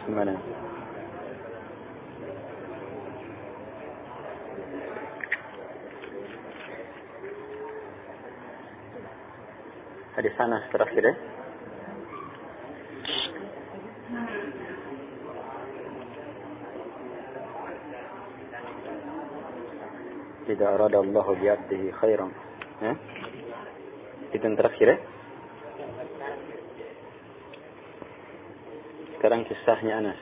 Gimana? Hadis sana terakhir ya. Tidak arada Allah bi'abdihi khairan. Ya? Itu yang terakhir ya. Sekarang kisahnya Anas.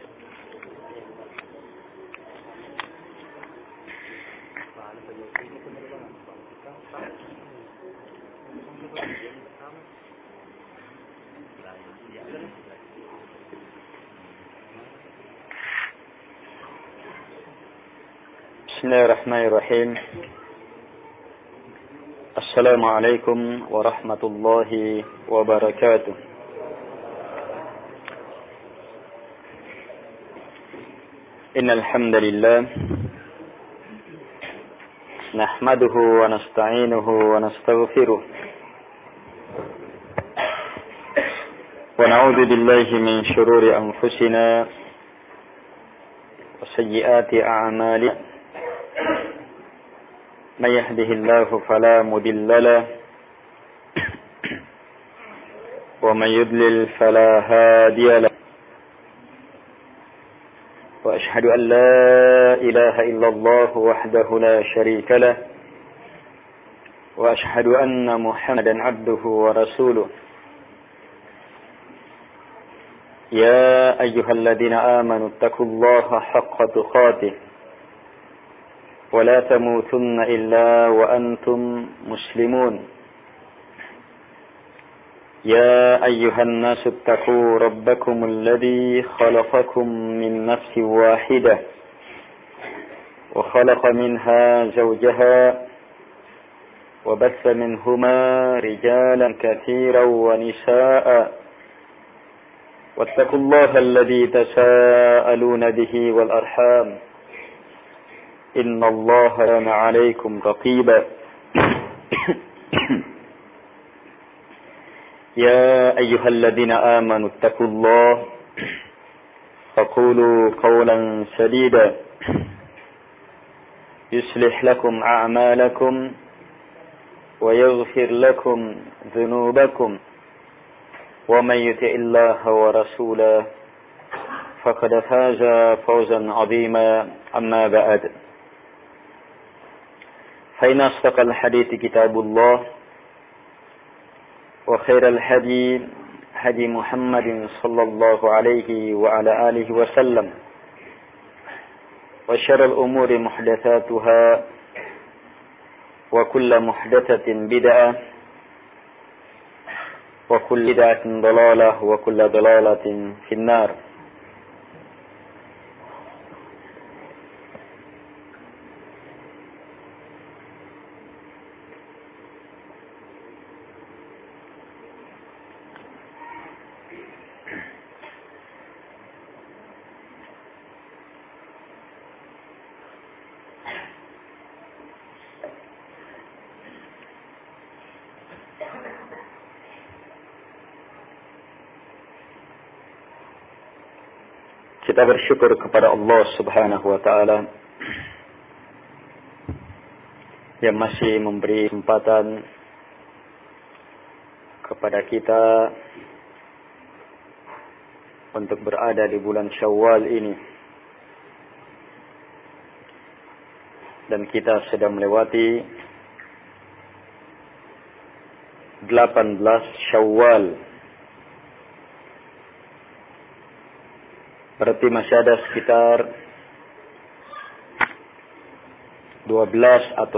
Bismillahirrahmanirrahim. Assalamualaikum warahmatullahi wabarakatuh. Innal hamdalillah nahmaduhu wa nasta'inuhu wa nastaghfiruh wa na'udzu billahi min shururi anfusina wa sayyiati a'malina. من يهده الله فلا مضل له ومن يضلل فلا هادي له وأشهد أن لا إله إلا الله وحده لا شريك له وأشهد أن محمدا عبده ورسوله يا أيها الذين آمنوا اتقوا الله حق تقاته ولا تموتن إلا وأنتم مسلمون يا أيها الناس اتقوا ربكم الذي خلقكم من نفس واحدة وخلق منها زوجها وبث منهما رجالا كثيرا ونساء واتقوا الله الذي تساءلون به والأرحام إن الله كان عليكم رقيبا يا أيها الذين آمنوا اتقوا الله فقولوا قولا سديدا يصلح لكم أعمالكم ويغفر لكم ذنوبكم ومن يطع الله ورسوله فقد فاز فوزا عظيما أما بعد فإن أصدق الحديث كتاب الله وخير الهدي هدي محمد صلى الله عليه وعلى آله وسلم وشر الأمور محدثاتها وكل محدثة بدعة وكل بدعة ضلالة وكل ضلالة في النار. Kita bersyukur kepada Allah Subhanahu wa taala yang masih memberi kesempatan kepada kita untuk berada di bulan Syawal ini. Dan kita sudah melewati 18 Syawal. Berarti masih ada sekitar 12 atau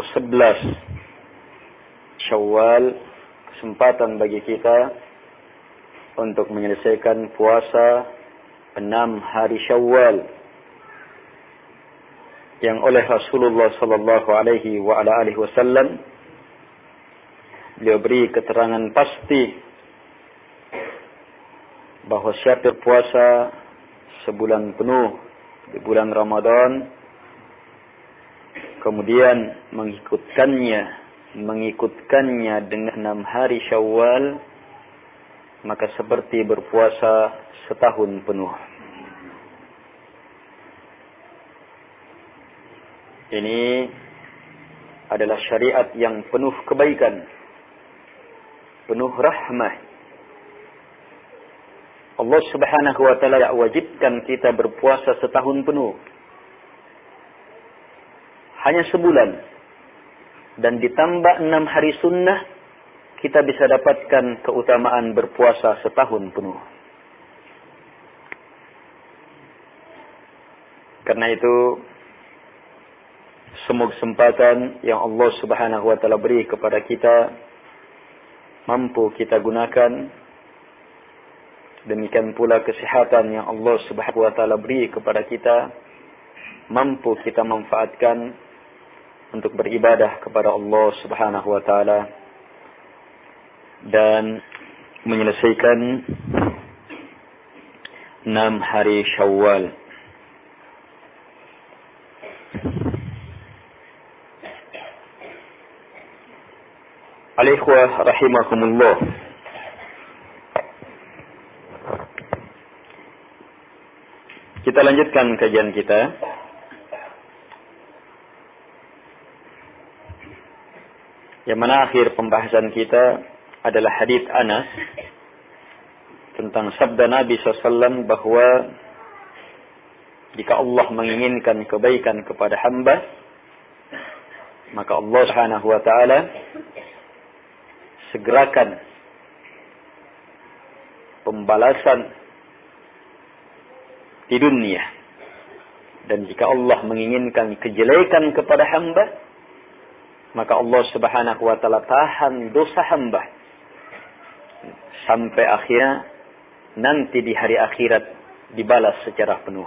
11 Syawal, kesempatan bagi kita untuk menyelesaikan puasa 6 hari Syawal yang oleh Rasulullah sallallahu alaihi wa ala alihi wasallam beliau beri keterangan pasti bahwa siapa puasa sebulan penuh di bulan Ramadan kemudian mengikutkannya dengan 6 hari Syawal, maka seperti berpuasa setahun penuh. Ini adalah syariat yang penuh kebaikan, penuh rahmah. Allah Subhanahu wa taala wajibkan kita berpuasa setahun penuh. Hanya sebulan. Dan ditambah 6 hari sunnah, kita bisa dapatkan keutamaan berpuasa setahun penuh. Karena itu, semua kesempatan yang Allah Subhanahu wa taala beri kepada kita mampu kita gunakan. Demikian pula kesehatan yang Allah Subhanahu wa taala beri kepada kita mampu kita manfaatkan untuk beribadah kepada Allah Subhanahu wa taala dan menyelesaikan 6 hari Syawal. Al-ikhwah rahimakumullah. Kita lanjutkan kajian kita. Yang mana akhir pembahasan kita adalah hadits Anas tentang sabda Nabi SAW bahwa jika Allah menginginkan kebaikan kepada hamba, maka Allah Subhanahu wa taala segerakan pembalasan di dunia. Dan jika Allah menginginkan kejelekan kepada hamba, maka Allah Subhanahu wa taala tahan dosa hamba sampai akhirnya nanti di hari akhirat dibalas secara penuh.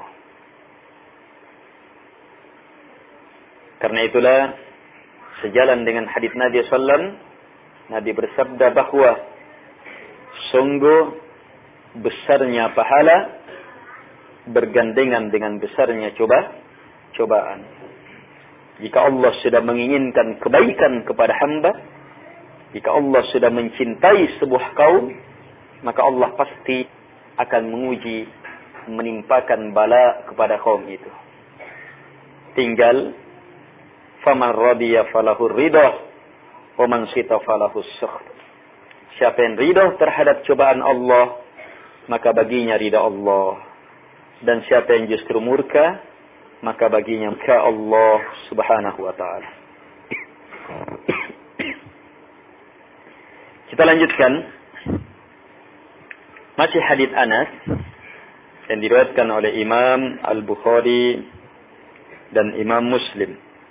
Karena itulah sejalan dengan hadits Nabi sallallahu, Nabi bersabda bahwa sungguh besarnya pahala bergandengan dengan besarnya cobaan. Jika Allah sudah menginginkan kebaikan kepada hamba, jika Allah sudah mencintai sebuah kaum, maka Allah pasti akan menguji, menimpakan bala kepada kaum itu. Tinggal faman radiya falahu ridha wa man syita falahu sukh. Siapa yang ridha terhadap cobaan Allah, maka baginya ridha Allah. Dan siapa yang justru murka, maka baginya murka Allah Subhanahu wa taala. Kita lanjutkan. Masih hadits Anas yang diriwayatkan oleh Imam Al-Bukhari dan Imam Muslim.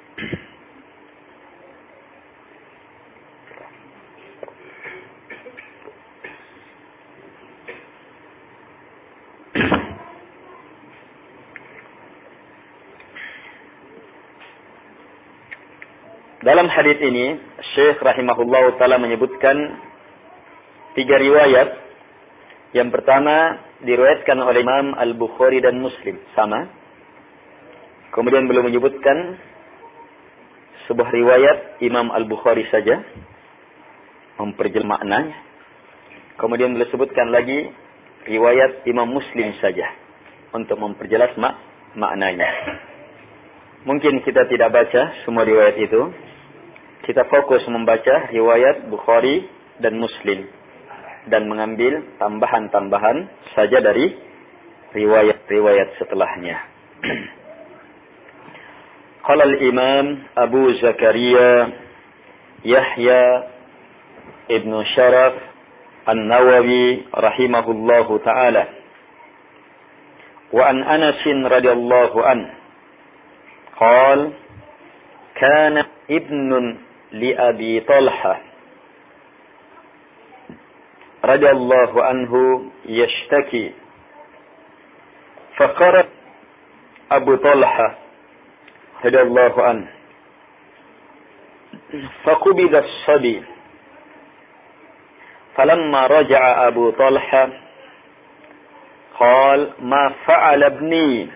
Dalam hadits ini, Syekh rahimahullah ta'ala menyebutkan 3 riwayat. Yang pertama, diriwayatkan oleh Imam Al-Bukhari dan Muslim. Sama. Kemudian beliau menyebutkan sebuah riwayat Imam Al-Bukhari saja, memperjelas maknanya. Kemudian beliau sebutkan lagi riwayat Imam Muslim saja, untuk memperjelas maknanya. Mungkin kita tidak baca semua riwayat itu. Kita fokus membaca riwayat Bukhari dan Muslim dan mengambil tambahan-tambahan saja dari riwayat-riwayat setelahnya. Qala al-Imam Abu Zakaria Yahya Ibn Sharaf An-Nawawi rahimahullahu ta'ala wa an Anas radhiyallahu an qala kana ibnun li Abi Talha radhiyallahu anhu yashtaki faqara Abu Talha radhiyallahu anhu faqubida as-sabi falamma raja'a Abu Talha qala ma fa'ala ibni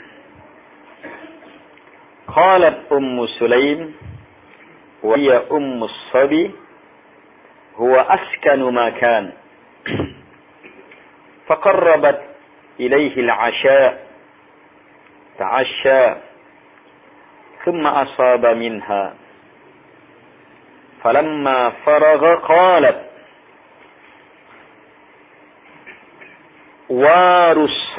qalat Ummu Sulaim wa hiya Ummu as-sabi huwa askanu ma kan فقربت إليه العشاء تعشى ثم أصاب منها فلما فرغ قالت وار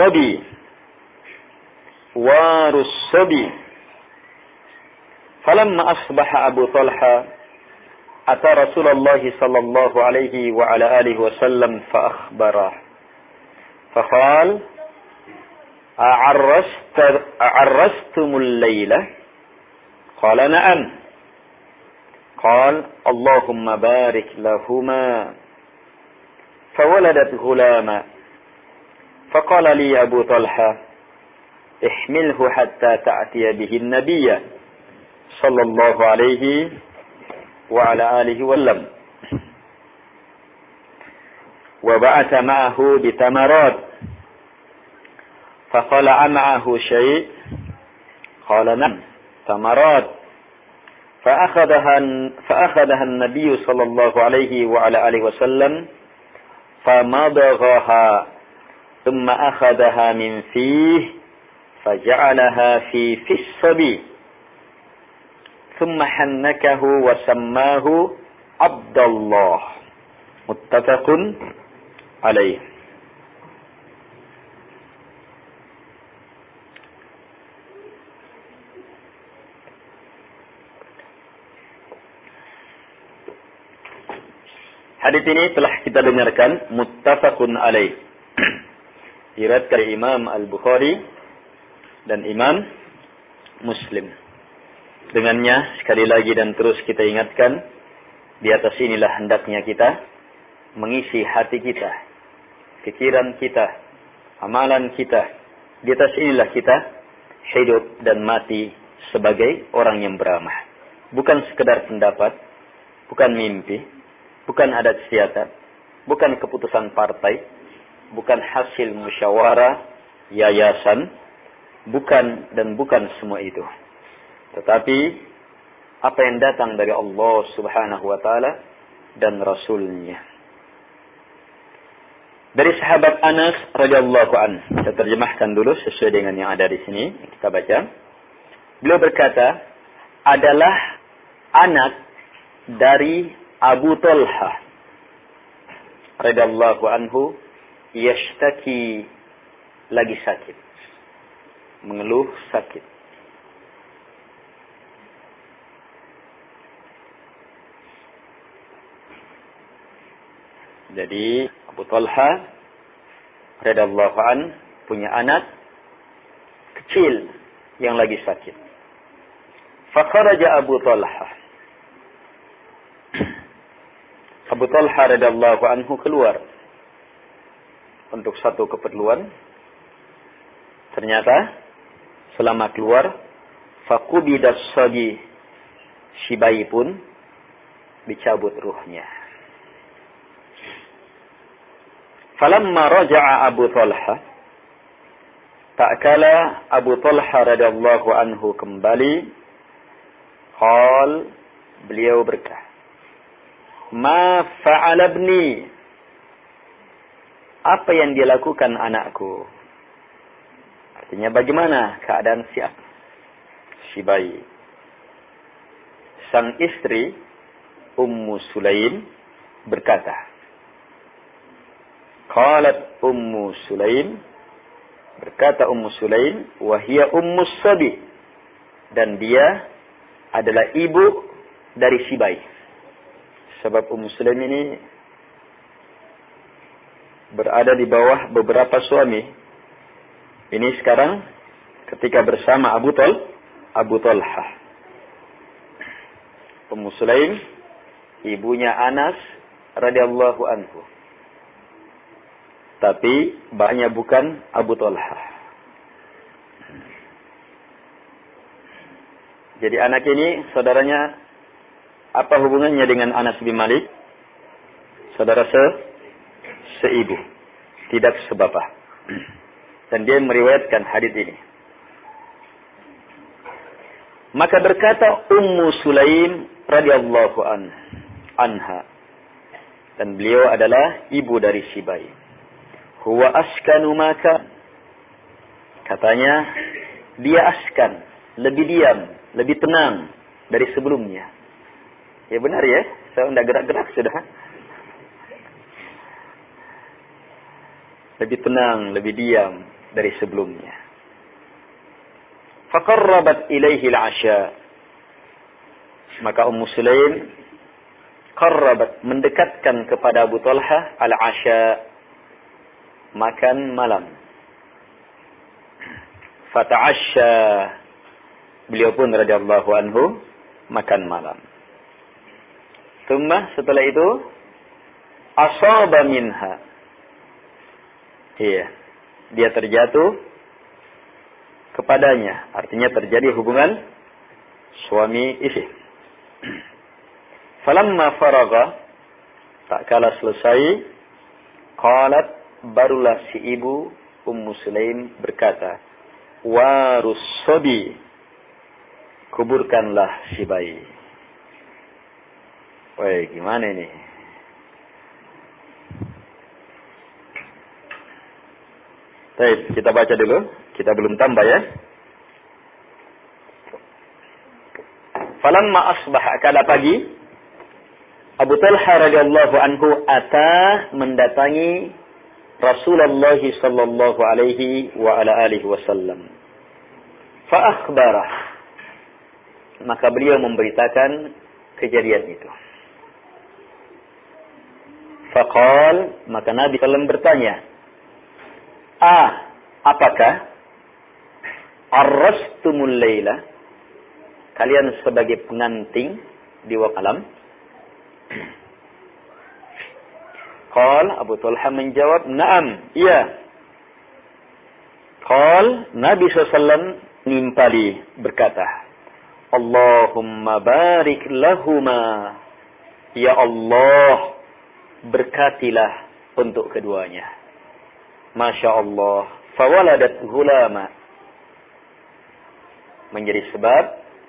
الصبي فلما أصبح أبو طلحة أتى رسول الله صلى الله عليه وعلى آله وسلم فأخبره فقال أعرستم الليلة قال نعم قال اللهم بارك لهما فولدت غلاما فقال لي أبو طلحة احمله حتى تأتي به النبي صلى الله عليه وعلى آله وسلم وبعث معه بتمرات فقال أمعه شيء قال نعم تمرات فأخذها النبي صلى الله عليه وعلى آله وسلم فمضغها ثم أخذها من فيه فجعلها في الصبي ثم حنكه وسماه عبد الله متفق عليه. Hadits ini telah kita dengarkan muttafaqun alaih. Diriwayatkan oleh Imam Al-Bukhari dan Imam Muslim. Dengannya sekali lagi dan terus kita ingatkan, di atas inilah hendaknya kita mengisi hati kita, pikiran kita, amalan kita. Di atas inilah kita hidup dan mati sebagai orang yang beramal. Bukan sekedar pendapat, bukan mimpi, bukan adat istiadat, bukan keputusan partai, bukan hasil musyawarah, yayasan, bukan semua itu. Tetapi apa yang datang dari Allah Subhanahu wa taala dan Rasulnya. Dari sahabat Anas radhiyallahu an, kita terjemahkan dulu sesuai dengan yang ada di sini, kita baca. Beliau berkata, adalah anak dari Abu Talha radhiyallahu anhu yashtaki, lagi sakit, mengeluh sakit. Jadi Abu Talha radhiyallahu an punya anak kecil yang lagi sakit. Fakharaja Abu Talha. Abu Talha radhiyallahu anhu keluar untuk satu keperluan. Ternyata selama keluar, faqubidas sabi, si bayi pun dicabut ruhnya. Falamma raja'a Abu Talha, tak kala Abu Talha radhiyallahu anhu kembali, beliau berkata, ma fa'ala ibni, apa yang dia lakukan anakku? Artinya bagaimana keadaan si bayi? Sang istri Ummu Sulaim berkata, qalat Ummu Sulaim, berkata Ummu Sulaim, wa hiya ummus sabi, dan dia adalah ibu dari si bayi. Sebab Ummu Sulaim ini berada di bawah beberapa suami. Ini sekarang ketika bersama Abu Talha. Ummu Sulaim, ibunya Anas radhiyallahu anhu. Tapi bapaknya bukan Abu Talha. Jadi anak ini saudaranya, apa hubungannya dengan Anas bin Malik? Saudara seibu, tidak sebapak. Dan dia meriwayatkan hadits ini. Maka berkata Ummu Sulaim radhiyallahu anha, dan beliau adalah ibu dari si bayi. Huwa askanu maka, katanya dia askan, lebih diam lebih tenang dari sebelumnya. Ya benar ya, saya tidak gerak-gerak sudah. Lebih tenang, lebih diam dari sebelumnya. Faqarrabat ilaihi al-'asha. Maka Ummu Sulaim qarrabat, mendekatkan kepada Abu Talha al-'asha, makan malam. Fata'asha, beliau pun radhiyallahu anhu makan malam. Tsumma, setelah itu, asaba minha. Iya, dia terjatuh kepadanya, artinya terjadi hubungan suami istri. Falamma faraga, tak kala selesai, qalat, barulah si ibu Ummu Sulaim berkata, warus sobi, kuburkanlah si bayi. Woi, gimana ini? Baik, kita baca dulu. Kita belum tambah ya. Falamma asbaha, kala pagi, Abu Talha radhiyallahu anhu mendatangi Rasulullah sallallahu alaihi wa ala alihi wasallam. Fa akhbarah, maka beliau memberitakan kejadian itu. Faqal, maka Nabi sallallahu bertanya, apakah arrastumul laila, kalian sebagai pengantin di waktu malam? Qal, Abu Talha menjawab, na'am, iya. Qal, Nabi SAW nimpali berkata, Allahumma barik lahuma, ya Allah, berkatilah untuk keduanya. Masya Allah, fawaladat gulama, menjadi sebab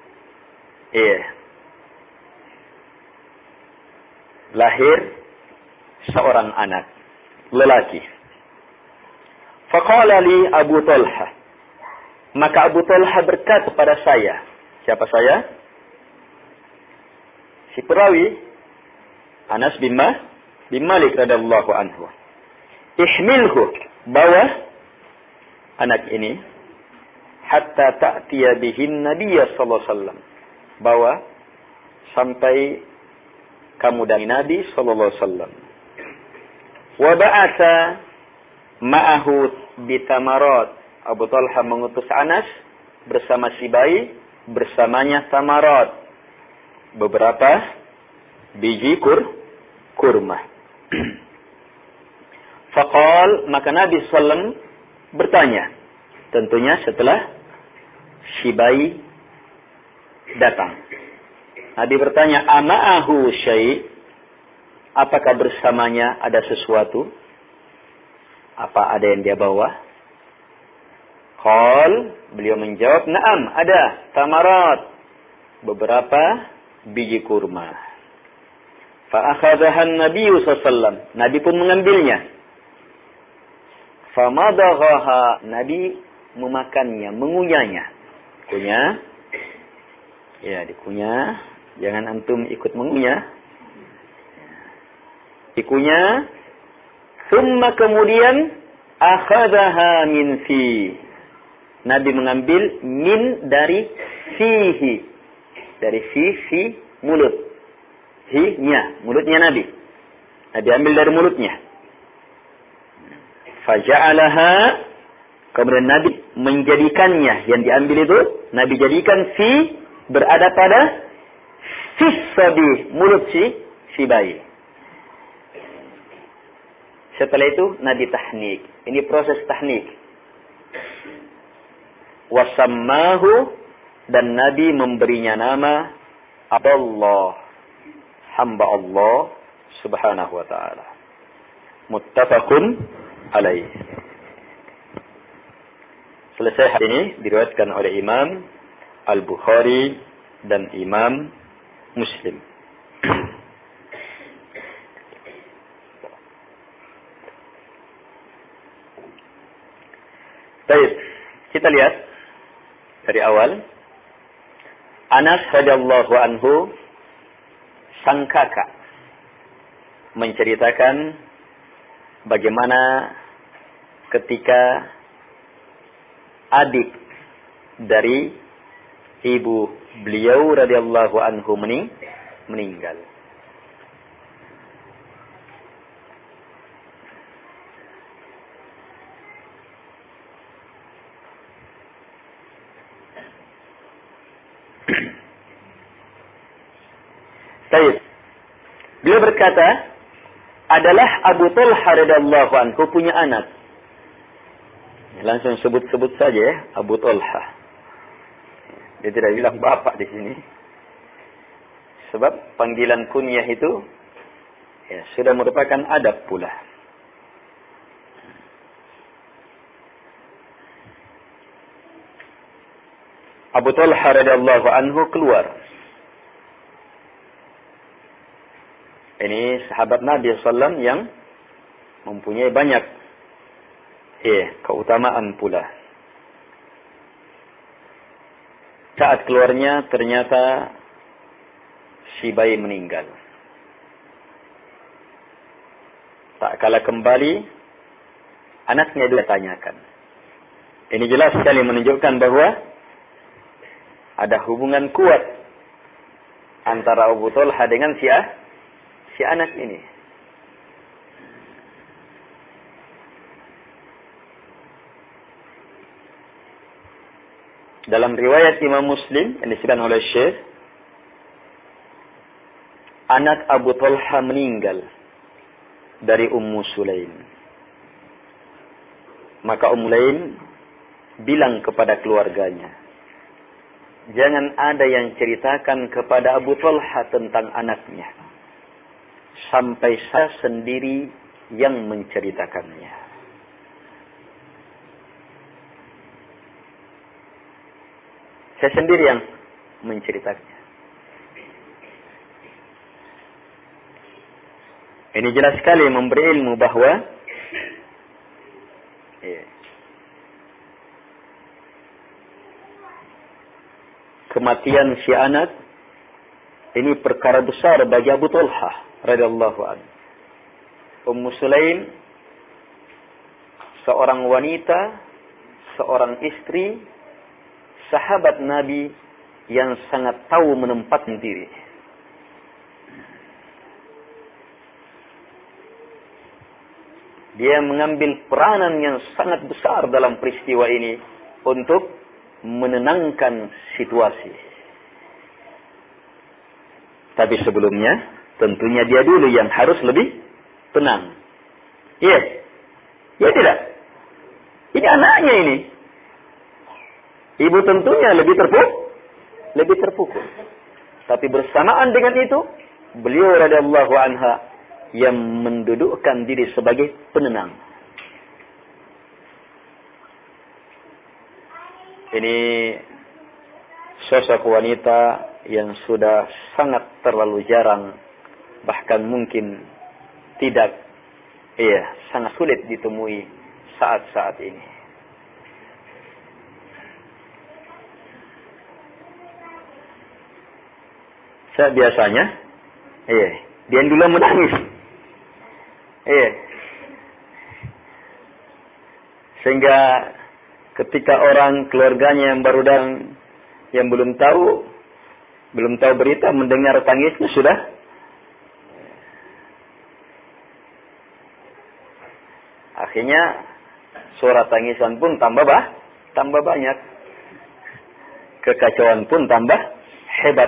lahir seorang anak lelaki. Faqala li Abu Talha, maka Abu Talha berkata kepada saya, siapa saya? Si perawi Anas bin Malik radhiyallahu anhu. Ihmilhu, bawa anak ini hatta ta'tiya bihin Nabiyya sallallahu alaihi wasallam. Bawa sampai kamu dari Nabi sallallahu alaihi wasallam. Wa ba'atha ma'ahu bitamarat. Abu Talha mengutus Anas bersama si bayi, bersamanya tamarat, beberapa biji kurma. Faqal, maka Nabi sallallahu bertanya, tentunya setelah si bayi datang. Nabi bertanya, ama'ahu syai', apakah bersamanya ada sesuatu? Apa ada yang dia bawa? Qal, beliau menjawab, na'am, ada tamarat, beberapa biji kurma. Fa'akhadhahan Nabi sallallahu, Nabi pun mengambilnya. Famadaghaha, Nabi memakannya, mengunyahnya. Kunyah, ya dikunyah, jangan antum ikut mengunyah. Dikunyah, thumma kemudian akhadhaha min fi. Nabi mengambil min dari fihi, dari fi mulut. Hi-nya, mulutnya Nabi. Nabi ambil dari mulutnya. Faja'alaha, kemudian Nabi menjadikannya, yang diambil itu Nabi jadikan fi, berada pada fisabi, mulut si bayi. Setelah itu Nabi tahnik. Ini proses tahnik. Wasammahu, dan Nabi memberinya nama Abdullah, hamba Allah subhanahu wa ta'ala. Muttafaqun alaih. Selesai hadis ini diriwayatkan oleh Imam Al-Bukhari dan Imam Muslim. Baik, kita lihat dari awal. Anas radhiyallahu anhu, sang kakak, menceritakan bagaimana ketika adik dari ibu beliau radhiyallahu anhu meninggal. Baik. Beliau berkata, adalah Abu Talha radhiyallahu anhu punya anak. Langsung sebut-sebut saja ya, Abu Talha. Dia tidak bilang bapak di sini. Sebab panggilan kunyah itu ya, sudah merupakan adab pula. Abu Talha radhiyallahu anhu keluar. Ini sahabat Nabi SAW yang mempunyai banyak keutamaan pula. Saat keluarnya ternyata si bayi meninggal. Tak kala kembali, anaknya ditanyakan. Ini jelas sekali menunjukkan bahwa ada hubungan kuat antara Abu Talha dengan si anak ini. Dalam riwayat Imam Muslim yang disebutkan oleh Syekh, anak Abu Talha meninggal dari Ummu Sulaim. Maka Ummu Sulaim bilang kepada keluarganya, jangan ada yang ceritakan kepada Abu Talha tentang anaknya, sampai saya sendiri yang menceritakannya. Saya sendiri yang menceritakannya. Ini jelas sekali memberi ilmu bahwa kematian si anak ini perkara besar bagi Abu Talha radhiyallahu anhu. Ummu Sulaim, seorang wanita, seorang istri, sahabat Nabi yang sangat tahu menempatkan diri. Dia mengambil peranan yang sangat besar dalam peristiwa ini untuk menenangkan situasi. Tapi sebelumnya, tentunya dia dulu yang harus lebih tenang. Iya. Ya tidak. Ini anaknya ini. Ibu tentunya lebih terpukul. Tapi bersamaan dengan itu, beliau radhiyallahu anha yang mendudukkan diri sebagai penenang. Ini sosok wanita yang sudah sangat terlalu jarang, bahkan mungkin tidak, sangat sulit ditemui saat-saat ini. Biasanya, dia dulu menangis. Sehingga ketika orang keluarganya yang baru datang, yang belum tahu berita, mendengar tangisnya sudah akhirnya suara tangisan pun tambah banyak, kekacauan pun tambah hebat.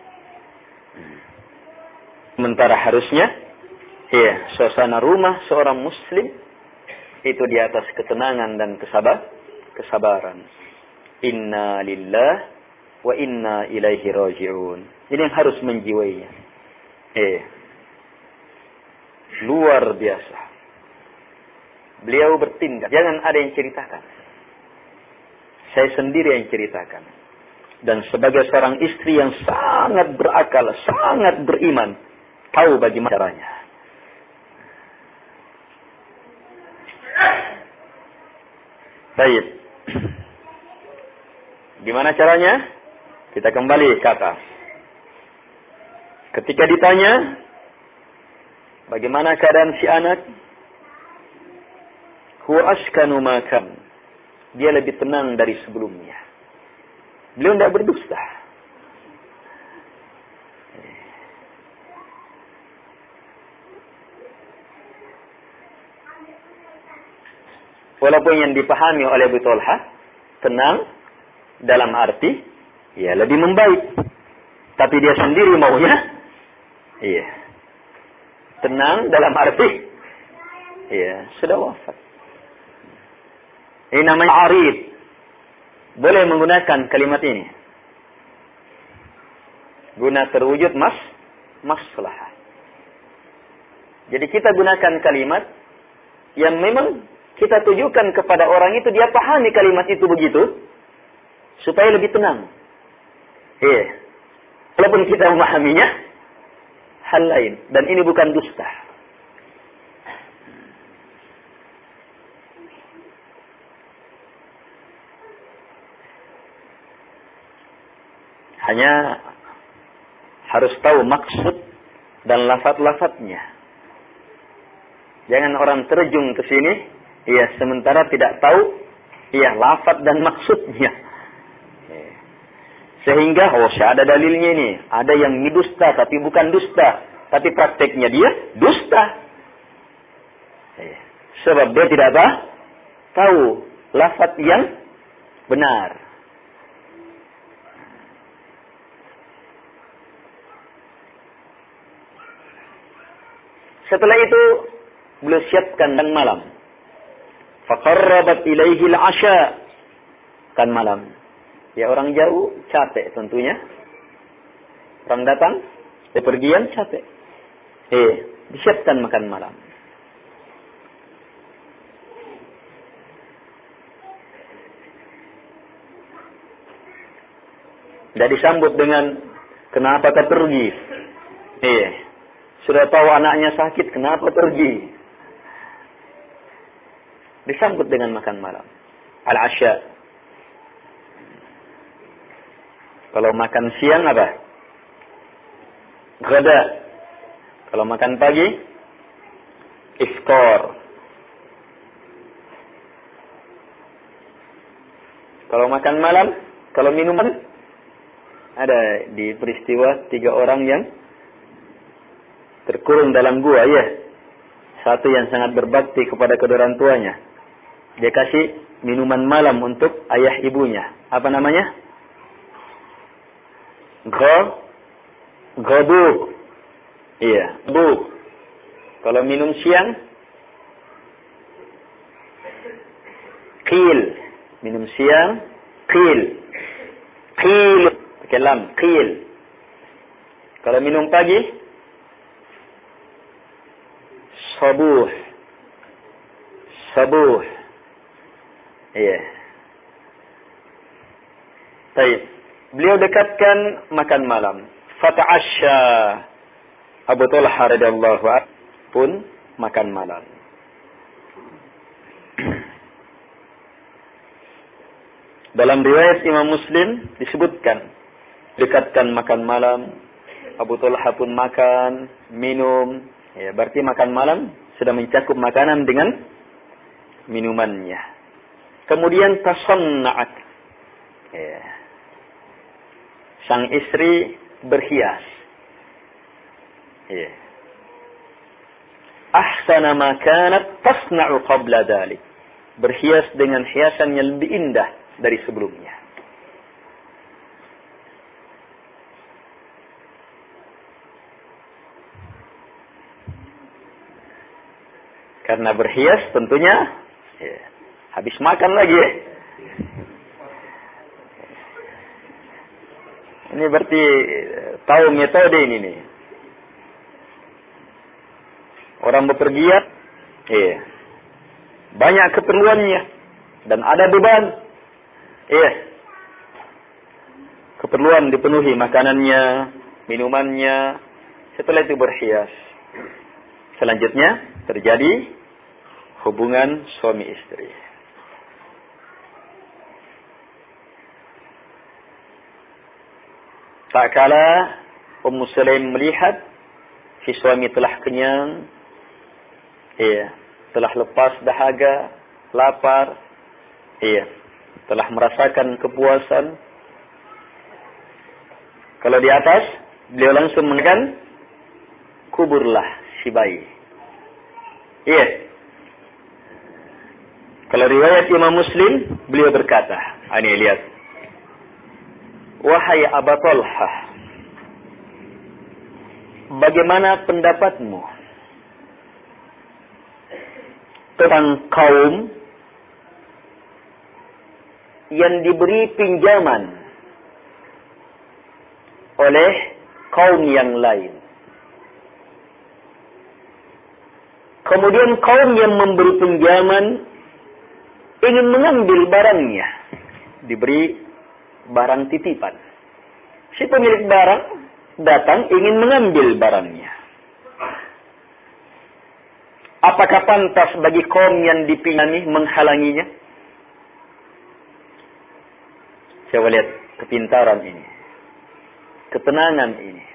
Sementara harusnya suasana rumah seorang muslim itu di atas ketenangan dan kesabaran. Inna lillah wa inna ilaihi raji'un. Ini yang harus menjiwainya. Luar biasa. Beliau bertindak. Jangan ada yang ceritakan. Saya sendiri yang ceritakan. Dan sebagai seorang istri yang sangat berakal, sangat beriman, tahu bagaimana caranya. Baik. Gimana caranya? Kita kembali ke atas. Ketika ditanya, bagaimana keadaan si anak? Huwa askanu makan. Dia lebih tenang dari sebelumnya. Beliau tidak berdusta. Walaupun yang dipahami oleh Abu Talha, tenang dalam arti, ya lebih membaik. Tapi dia sendiri maunya, iya, tenang dalam arti, iya, sudah wafat. Ini namanya arid. Boleh menggunakan kalimat ini. Guna terwujud maslahah. Jadi kita gunakan kalimat yang memang kita tujukan kepada orang itu, dia pahami kalimat itu begitu, supaya lebih tenang. Iya. Walaupun kita memahaminya, hal lain. Dan ini bukan dusta. Hanya harus tahu maksud dan lafaz-lafaznya. Jangan orang terjun ke sini, iya, sementara tidak tahu, iya, lafaz dan maksudnya. Sehingga, ada dalilnya ini. Ada yang dusta, tapi bukan dusta. Tapi prakteknya dia dusta. Sebab dia tidak tahu lafaz yang benar. Setelah itu, beliau siapkan dan malam. Faqarrabat ilaihi al-asha. Kan malam. Ya orang jauh capek tentunya. Orang datang, bepergian capek. Disiapkan makan malam. Tidak disambut dengan kenapa kau pergi. Sudah tahu anaknya sakit, kenapa pergi? Disambut dengan makan malam. Al-asya. Kalau makan siang apa? Ghada. Kalau makan pagi, iftar. Kalau makan malam, kalau minuman, ada di peristiwa 3 orang yang terkurung dalam gua, ya. Satu yang sangat berbakti kepada kedua orang tuanya. Dia kasih minuman malam untuk ayah ibunya. Apa namanya? Ghabuk. Iya, buk. Kalau minum siang, qil. Minum siang, qil. Qil. Pakai lam, qil. Kalau minum pagi, sabuh. Sabuh. Iya. Baik. Beliau dekatkan makan malam. Fata'asya. Abu Talha radhiyallahu anhu pun makan malam. Dalam riwayat Imam Muslim disebutkan, dekatkan makan malam. Abu Talha pun makan, minum. Ya, berarti makan malam sudah mencakup makanan dengan minumannya. Kemudian tasanna'at. Ya. Sang istri berhias. Ya. Ahsana ma kanat tasna'u qabla dhalik. Berhias dengan hiasan yang lebih indah dari sebelumnya. Karena berhias tentunya ya, habis makan lagi ya. Ini berarti tahu metode ini nih. Orang bepergian, banyak keperluannya dan ada beban. Keperluan dipenuhi makanannya, minumannya. Setelah itu berhias. Selanjutnya terjadi hubungan suami istri. Tak kala Ummu Sulaim melihat si suami telah kenyang, telah lepas dahaga, lapar, telah merasakan kepuasan. Kalau di atas, beliau langsung menekan, kuburlah si bayi. Kalau riwayat Imam Muslim, beliau berkata, ini lihat, wahai Aba Talhah, bagaimana pendapatmu tentang kaum yang diberi pinjaman oleh kaum yang lain? Kemudian kaum yang memberi pinjaman ingin mengambil barangnya, diberi barang titipan. Si pemilik barang datang ingin mengambil barangnya. Apakah pantas bagi kaum yang dipinjami menghalanginya? Coba lihat kepintaran ini, ketenangan ini.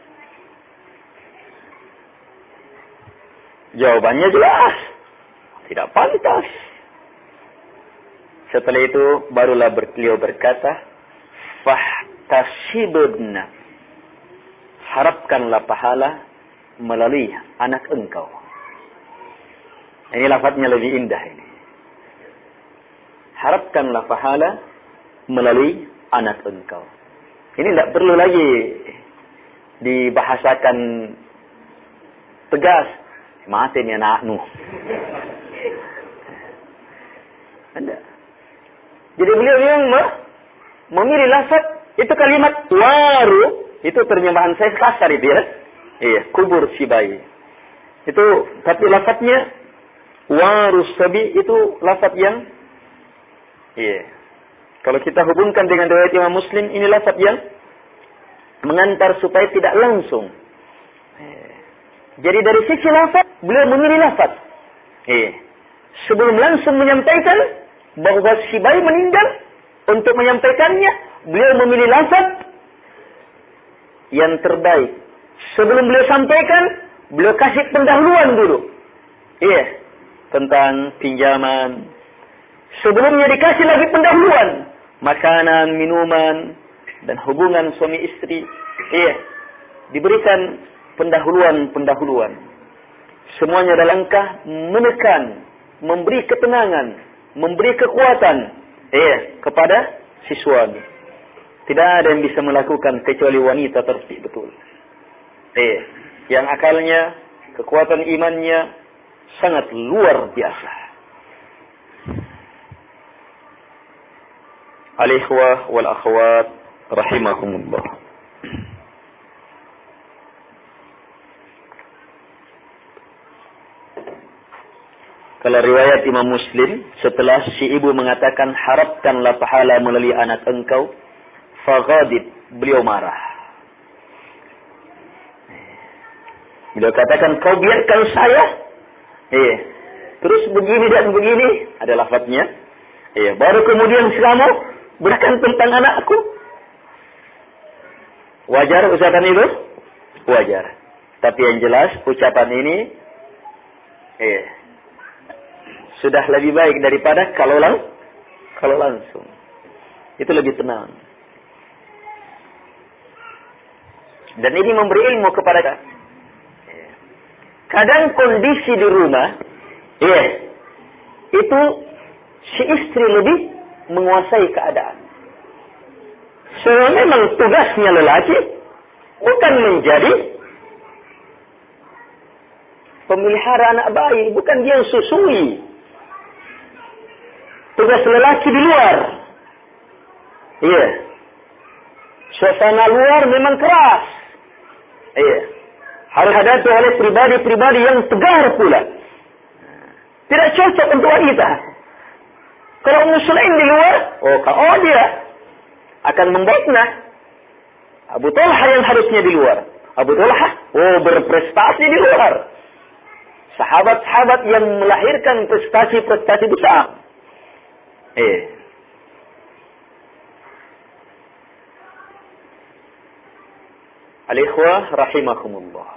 Jawabannya jelas, tidak pantas. Setelah itu barulah beliau berkata, fahtasibna, harapkanlah pahala melalui anak engkau. Ini lafadznya lebih indah ini. Harapkanlah pahala melalui anak engkau. Ini tidak perlu lagi dibahasakan tegas. Mati ni anakmu. Anda. Jadi beliau yang memilih lafaz itu kalimat waru, itu terjemahan saya kasar itu ya. Kubur si bayi. Itu tapi lafaznya waru sabi itu lafaz yang kalau kita hubungkan dengan riwayat Imam Muslim, ini lafaz yang mengantar supaya tidak langsung. Jadi dari sisi lafaz, beliau memilih lafaz. Sebelum langsung menyampaikan bahwa si bayi meninggal, untuk menyampaikannya, beliau memilih lafaz yang terbaik. Sebelum beliau sampaikan, beliau kasih pendahuluan dulu. Tentang pinjaman. Sebelumnya dikasih lagi pendahuluan. Makanan, minuman, dan hubungan suami istri. Diberikan pendahuluan. Semuanya adalah langkah menekan, memberi ketenangan, memberi kekuatan kepada si suami. Tidak ada yang bisa melakukan kecuali wanita tertib betul. Yang akalnya, kekuatan imannya sangat luar biasa. Al-ikhwah wal akhwat rahimakumullah. Kalau riwayat Imam Muslim, setelah si ibu mengatakan harapkanlah pahala melalui anak engkau, faghadib, beliau marah. Beliau katakan, kau biarkan saya, terus begini dan begini, ada lafadznya. Baru kemudian kamu berikan tentang anakku. Wajar ucapan itu? Wajar. Tapi yang jelas ucapan ini, sudah lebih baik daripada kalau langsung. Itu lebih tenang. Dan ini memberi ilmu kepada kita. Kadang kondisi di rumah, itu si istri lebih menguasai keadaan. So, memang tugasnya lelaki bukan menjadi pemelihara anak bayi, bukan dia yang susui. Tugas lelaki di luar. Suasana luar memang keras. Harus hadapi oleh pribadi-pribadi yang tegar pula. Tidak cocok untuk wanita. Kalau muslim di luar, dia akan membaiklah. Abu Talha yang harusnya di luar. Abu Talha, berprestasi di luar. Sahabat-sahabat yang melahirkan prestasi-prestasi besar. Al-ikhwah rahimakumullah.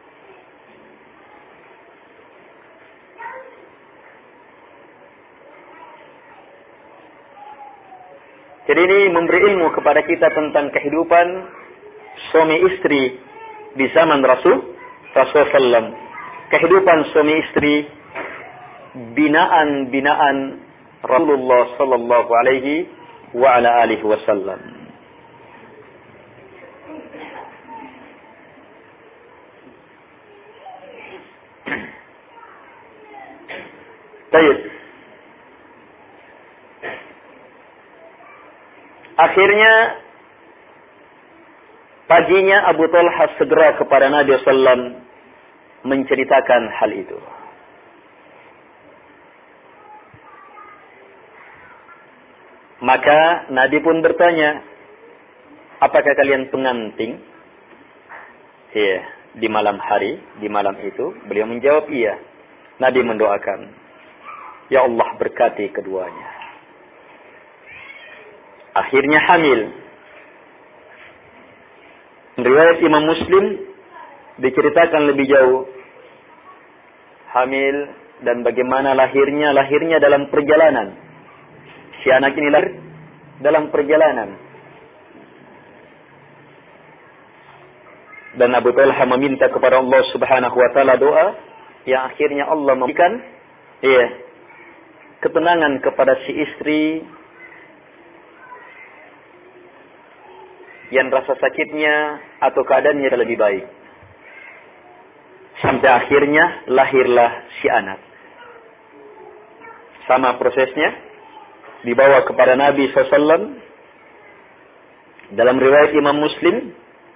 Jadi ini memberi ilmu kepada kita tentang kehidupan suami istri di zaman Rasulullah SAW. Kehidupan suami istri, binaan-binaan Rasulullah sallallahu alaihi wa ala alihi wasallam. Baik. Akhirnya paginya Abu Talha segera kepada Nabi sallallahu alaihi wasallam menceritakan hal itu. Maka Nabi pun bertanya, apakah kalian pengantin? Iya, di malam hari, di malam itu. Beliau menjawab, iya. Nabi mendoakan, ya Allah berkati keduanya. Akhirnya hamil. Riwayat Imam Muslim diceritakan lebih jauh. Hamil dan bagaimana lahirnya. Lahirnya dalam perjalanan. Si anak ini lahir dalam perjalanan. Dan Abu Talha meminta kepada Allah Subhanahu wa taala doa yang akhirnya Allah memberikan ketenangan kepada si istri yang rasa sakitnya atau keadaannya lebih baik. Sampai akhirnya lahirlah si anak. Sama prosesnya. Dibawa kepada Nabi SAW. Dalam riwayat Imam Muslim.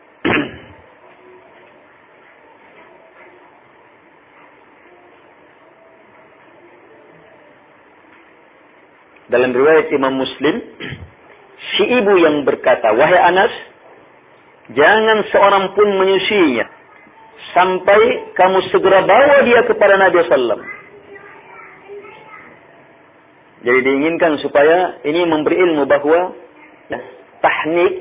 Dalam riwayat Imam Muslim. Si ibu yang berkata, wahai Anas, jangan seorang pun menyusuinya. Sampai kamu segera bawa dia kepada Nabi SAW. Jadi diinginkan supaya ini memberi ilmu bahwa tahnik,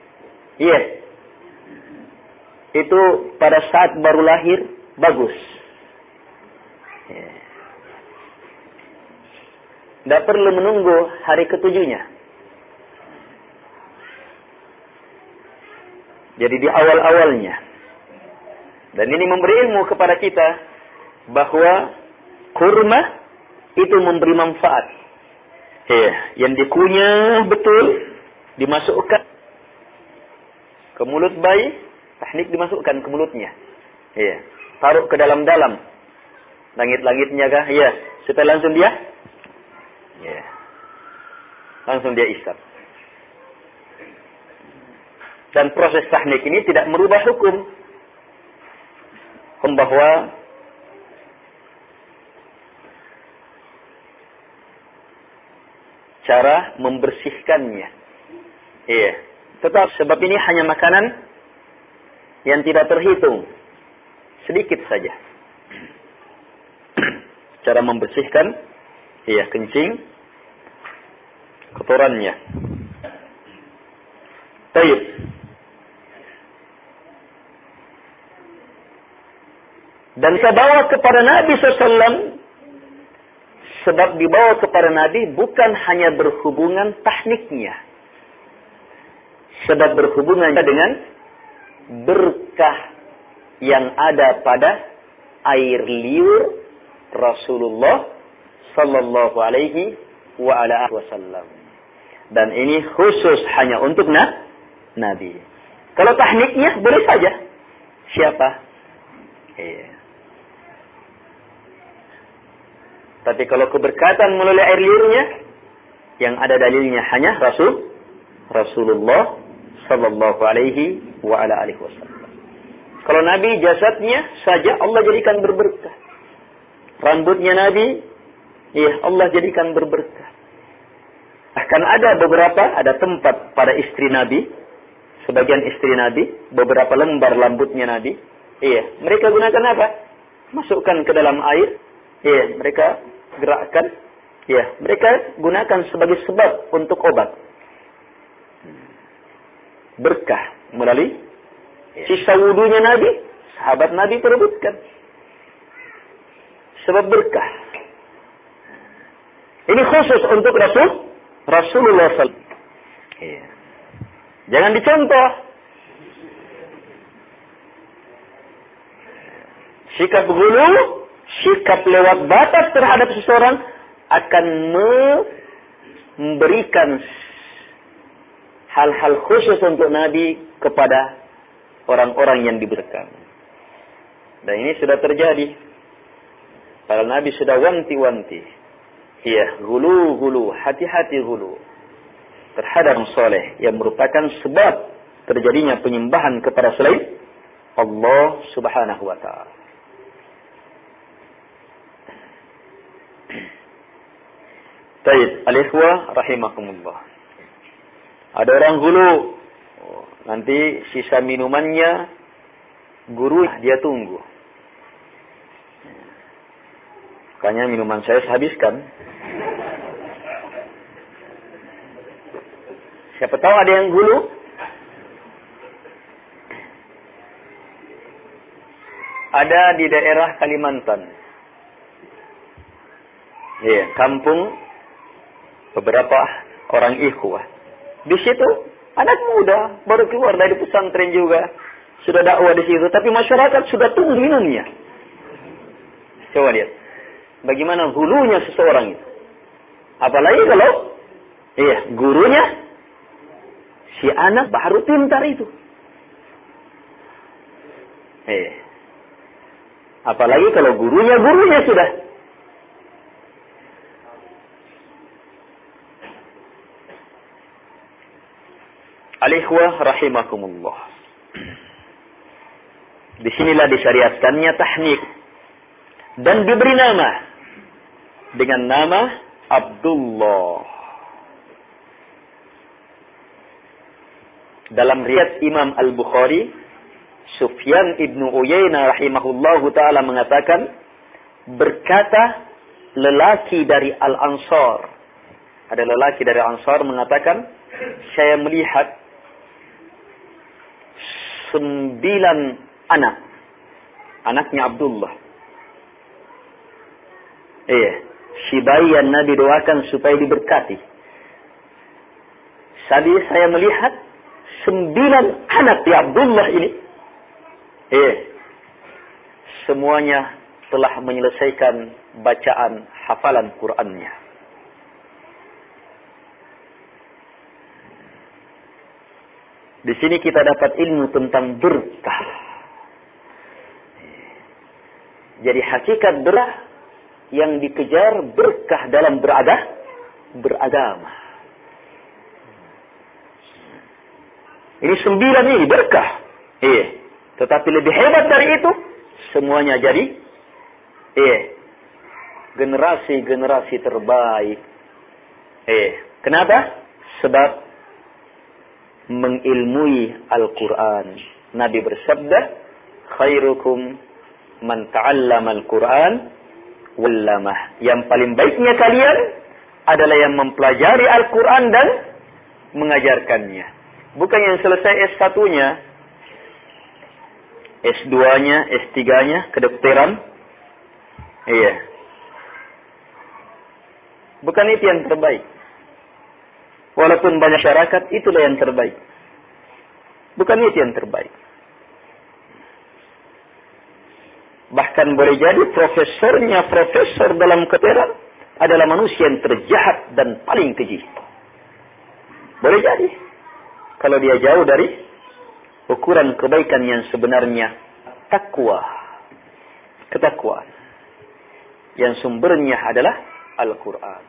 itu pada saat baru lahir bagus. Tidak perlu menunggu hari ketujuhnya. Jadi di awal-awalnya. Dan ini memberi ilmu kepada kita bahwa kurma itu memberi manfaat. Yang dikunyah betul dimasukkan ke mulut bayi, teknik dimasukkan ke mulutnya. Taruh ke dalam-dalam langit-langitnya kah? Supaya langsung dia langsung dia isap. Dan proses teknik ini tidak merubah hukum bahwa cara membersihkannya. Tetap sebab ini hanya makanan yang tidak terhitung. Sedikit saja. Cara membersihkan kencing kotorannya. Baik. Dan saya bawa kepada Nabi SAW. Sebab dibawa kepada Nabi bukan hanya berhubungan tekniknya. Sebab berhubungan dengan berkah yang ada pada air liur Rasulullah sallallahu alaihi wa ala alihi wasallam. Dan ini khusus hanya untuk Nabi. Kalau tekniknya boleh saja. Siapa? Tapi kalau keberkatan melalui air liurnya, yang ada dalilnya hanya Rasulullah sallallahu alaihi wa ala alihi wasallam. Kalau Nabi jasadnya saja Allah jadikan berberkah. Rambutnya Nabi, Allah jadikan berberkah. Akan ada tempat pada istri Nabi, sebagian istri Nabi, beberapa lembar rambutnya Nabi. Mereka gunakan apa? Masukkan ke dalam air. Mereka gerakkan. Mereka gunakan sebagai sebab untuk obat. Berkah melalui Sisa wudunya Nabi, sahabat Nabi perebutkan. Sebab berkah. Ini khusus untuk Rasulullah SAW. Iya. Jangan dicontoh. Sikap ghulu, sikap lewat batas terhadap seseorang akan memberikan hal-hal khusus untuk Nabi kepada orang-orang yang diberkahi. Dan ini sudah terjadi. Para Nabi sudah wanti-wanti. Iya, ghulu, hati-hati ghulu terhadap soleh yang merupakan sebab terjadinya penyembahan kepada selain Allah Subhanahu wa ta'ala. Baik, al-ikhwah rahimakumullah. Ada orang ghulu, nanti sisa minumannya guru dia tunggu. Makanya minuman saya habiskan. Siapa tahu ada yang ghulu? Ada di daerah Kalimantan. Iya, kampung beberapa orang ikhwah. Di situ anak muda baru keluar dari pesantren juga, sudah dakwah di situ, tapi masyarakat sudah tunggu minumnya. Coba lihat, bagaimana hulunya seseorang itu. Apalagi kalau, gurunya si anak baru pintar itu. Apalagi kalau gurunya sudah. Al-ikhwah rahimakumullah. Disinilah disyariatkannya tahnik. Dan diberi nama. Dengan nama Abdullah. Dalam riwayat Imam Al-Bukhari, Sufyan ibnu Uyainah rahimahullahu ta'ala mengatakan, berkata lelaki dari Al-Ansar. Ada lelaki dari Ansar mengatakan, saya melihat 9 anak. Anaknya Abdullah. Si bayi yang Nabi doakan supaya diberkati. Tadi saya melihat 9 anak di Abdullah ini. Semuanya telah menyelesaikan bacaan hafalan Qur'annya. Di sini kita dapat ilmu tentang berkah. Jadi hakikat berkah yang dikejar berkah dalam beragama. Ini 9 ini berkah. Tetapi lebih hebat dari itu, semuanya jadi generasi-generasi terbaik. Kenapa? Sebab mengilmui Al-Quran. Nabi bersabda, khairukum man ta'allama Al-Quran wallamah. Yang paling baiknya kalian adalah yang mempelajari Al-Quran dan mengajarkannya. Bukan yang selesai S1-nya, S2-nya, S3-nya, kedokteran. Bukan itu yang terbaik. Walaupun banyak masyarakat, itulah yang terbaik. Bukan itu yang terbaik. Bahkan boleh jadi profesornya profesor dalam kedokteran adalah manusia yang terjahat dan paling keji. Boleh jadi. Kalau dia jauh dari ukuran kebaikan yang sebenarnya takwa. Ketakwaan. Yang sumbernya adalah Al-Quran.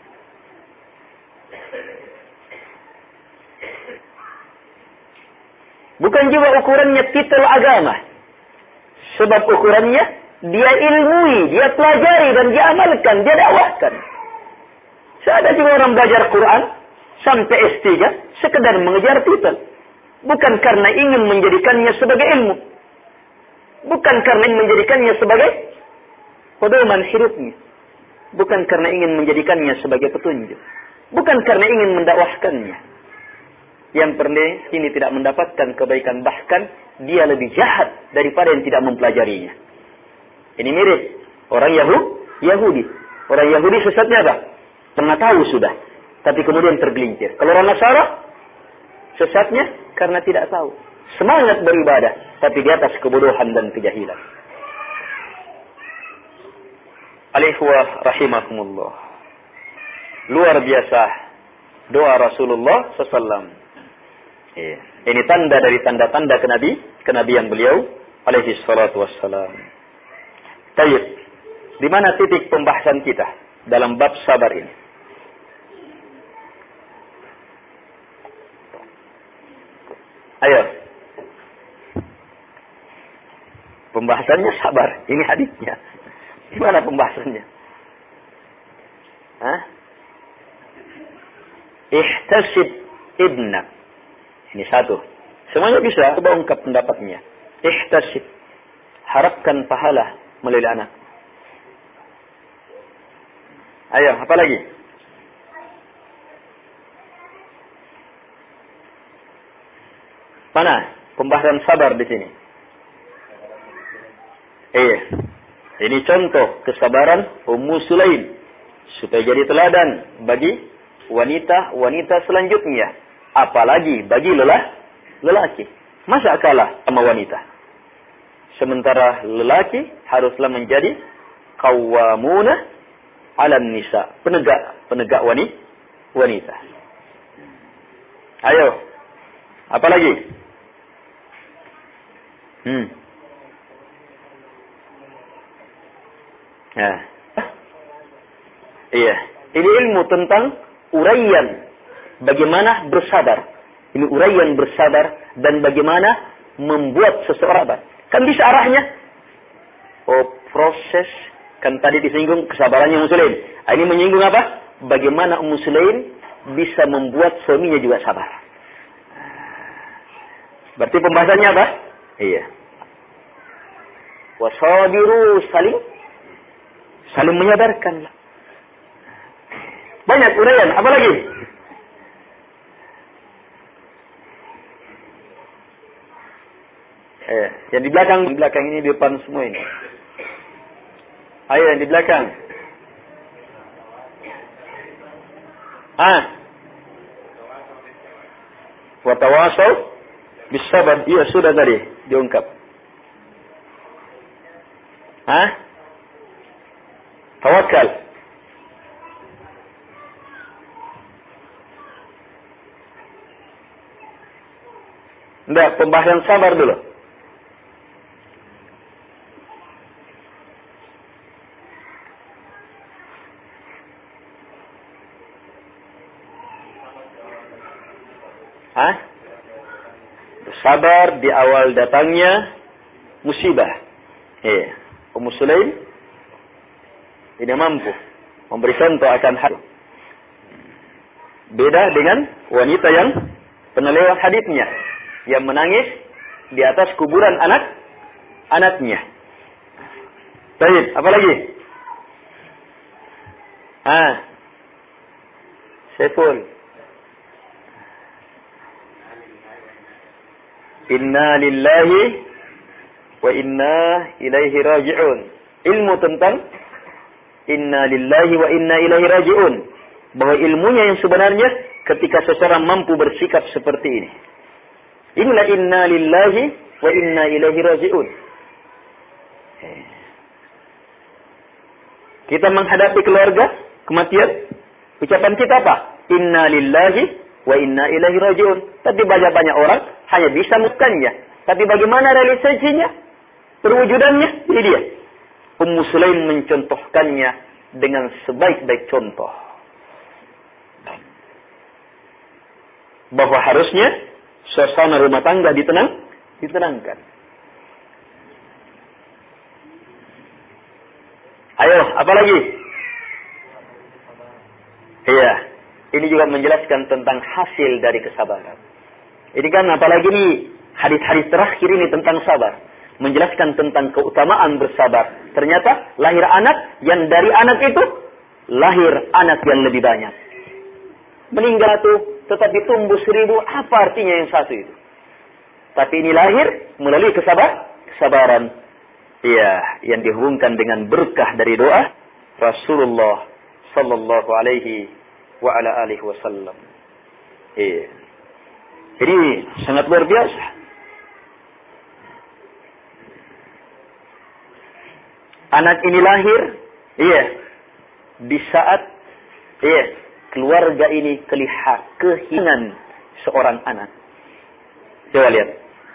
Bukan juga ukurannya titel agama. Sebab ukurannya dia ilmui, dia pelajari dan dia amalkan, dia dakwahkan. Ada juga orang belajar Quran sampai S3 sekedar mengejar titel. Bukan karena ingin menjadikannya sebagai ilmu. Bukan karena ingin menjadikannya sebagai pedoman hidupnya. Bukan karena ingin menjadikannya sebagai petunjuk. Bukan karena ingin mendakwahkannya. yang ini tidak mendapatkan kebaikan, bahkan dia lebih jahat daripada yang tidak mempelajarinya. Ini mirip orang Yahudi. Orang Yahudi sesatnya apa? Pernah tahu sudah, tapi kemudian tergelincir. Kalau orang Nasara, sesatnya karena tidak tahu. Semangat beribadah, tapi di atas kebodohan dan kejahilan. Al-ikhwah rahimakumullah. Luar biasa doa Rasulullah SAW. Ini tanda dari tanda-tanda kenabian beliau alaihi salatu wassalam. Baik. Di mana titik pembahasan kita dalam bab sabar ini? Ayo. Pembahasannya sabar. Ini hadisnya. Di mana pembahasannya? Ihtasib ibnak. Ini satu. Semuanya bisa. Coba ungkap pendapatnya. Ihtasib. Harapkan pahala melalui anak. Ayo, apa lagi? Mana pembahasan sabar di sini? Ini contoh kesabaran Ummu Sulaim supaya jadi teladan bagi wanita-wanita selanjutnya, apalagi bagi lelaki. Masa kalah sama wanita? Sementara lelaki haruslah menjadi qawwamuna 'alan nisa, penegak wanita. Ayo. Apa lagi? Iya. Ini ilmu tentang uraian bagaimana bersabar. Ini uraian bersabar dan bagaimana membuat seseorang. Kan bisa arahnya. Proses. Kan tadi disinggung kesabarannya Muslim. Ini menyinggung apa? Bagaimana Muslim bisa membuat suaminya juga sabar. Berarti pembahasannya apa? Iya. Wasabiru saling menyadarkan. Banyak uraian. Apa lagi? Yang di belakang ini, di depan semua ini. Ayo yang di belakang. Watawasau bisabar. Iya, sudah tadi diungkap. Tawakal. Enggak, pembahasan sabar dulu. Sabar di awal datangnya musibah. Ummu Sulaim tidak mampu memberi contoh akan hal. Beda dengan wanita yang pernah lewat haditsnya, yang menangis di atas kuburan anaknya. Baik, apa lagi? Saiful. Inna lillahi wa inna ilaihi raji'un. Ilmu tentang inna lillahi wa inna ilaihi raji'un. Bahwa ilmunya yang sebenarnya ketika seseorang mampu bersikap seperti ini. Inilah inna lillahi wa inna ilaihi raji'un. Kita menghadapi keluarga, kematian, ucapan kita apa? Inna lillahi wa inna ilaihi raji'un. Tapi banyak orang hanya bisa melakukannya. Tapi bagaimana realisasinya? Perwujudannya? Ini dia. Ummu Sulaim mencontohkannya dengan sebaik-baik contoh. Bahwa harusnya suasana rumah tangga ditenangkan. Ayo, apa lagi? Iya. Ini juga menjelaskan tentang hasil dari kesabaran. Ini kan apalagi nih hadis-hadis terakhir ini tentang sabar. Menjelaskan tentang keutamaan bersabar. Ternyata lahir anak yang dari anak itu lahir anak yang lebih banyak. Meninggal tuh tetapi tumbuh 1000, apa artinya yang satu itu? Tapi ini lahir melalui kesabaran. Iya, yang dihubungkan dengan berkah dari doa Rasulullah sallallahu alaihi wa ala alihi wasallam. Iya. Jadi sangat luar biasa. Anak ini lahir, iya, di saat keluarga ini kehilangan seorang anak. Coba lihat.